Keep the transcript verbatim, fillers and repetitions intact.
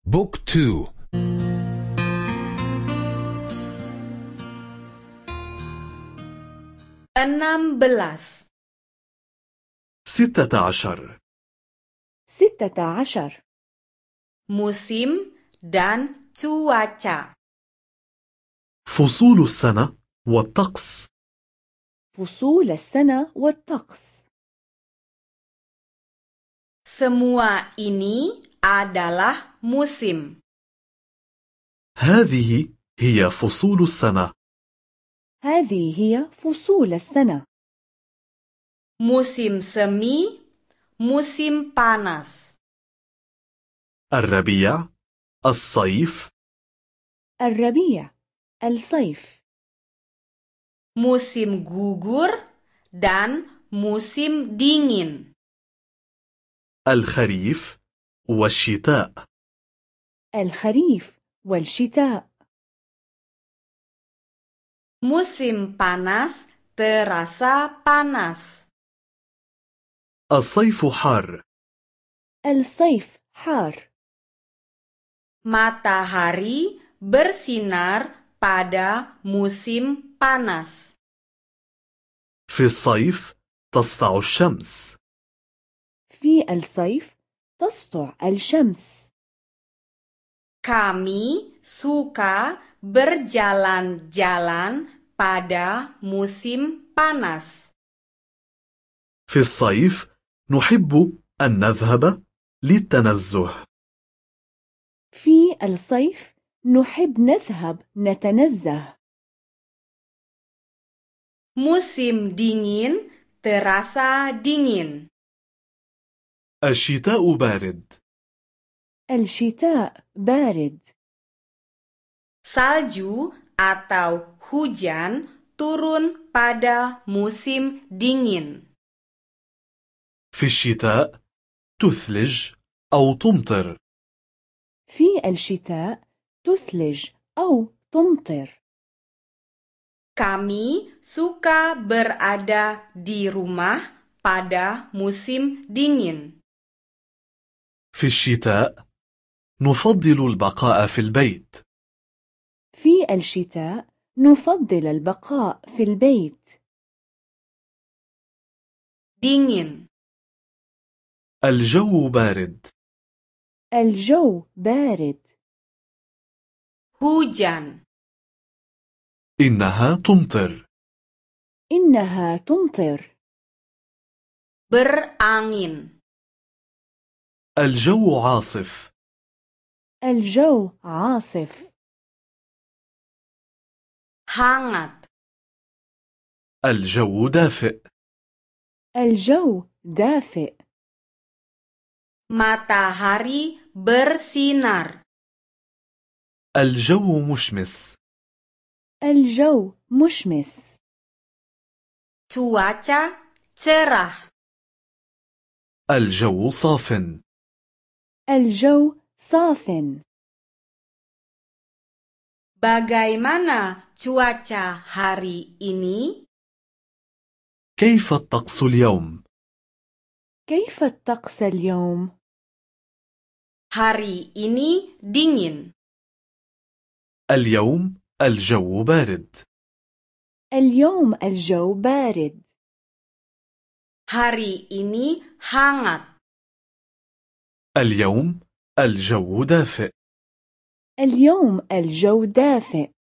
بوك تو. enam belas. ستة عشر. ستة عشر. Musim dan cuaca. فصول السنة والطقس. فصول السنة والطقس. Semua ini adalah musim. هذه هي فصول السنة. هذه هي فصول السنة. Musim semi, musim panas. الربيع، الصيف، الربيع، الصيف. Musim gugur dan musim dingin. الخريف والشتاء. الخريف والشتاء. Musim panas terasa panas. الصيف حار. الصيف حار. Matahari bersinar pada musim panas. في الصيف تسطع الشمس. في الصيف تسطع الشمس. Kami suka berjalan-jalan pada musim panas. في الصيف نحب أن نذهب للتنزه. في الصيف نحب نذهب نتنزه. Musim dingin terasa dingin. الشتاء بارد. الشتاء بارد. Salju atau hujan turun pada musim dingin. في الشتاء تثلج أو تمطر. في الشتاء تثلج أو تمطر. Kami suka berada di rumah pada musim dingin. في الشتاء نفضل البقاء في البيت. في الشتاء نفضل البقاء في البيت. Dingin. الجو بارد. الجو بارد. Hujan. إنها تمطر. إنها تمطر. Berangin. الجو عاصف. الجو عاصف. Hangat. الجو دافئ. الجو دافئ. Matahari bersinar. الجو مشمس. الجو مشمس. Cuaca cerah. الجو صاف. الجو صاف. Bagaimana cuaca hari ini? كيف الطقس اليوم؟ كيف الطقس اليوم؟ Hari ini dingin. اليوم الجو بارد. اليوم الجو بارد. Hari ini hangat. اليوم الجو دافئ. اليوم الجو دافئ.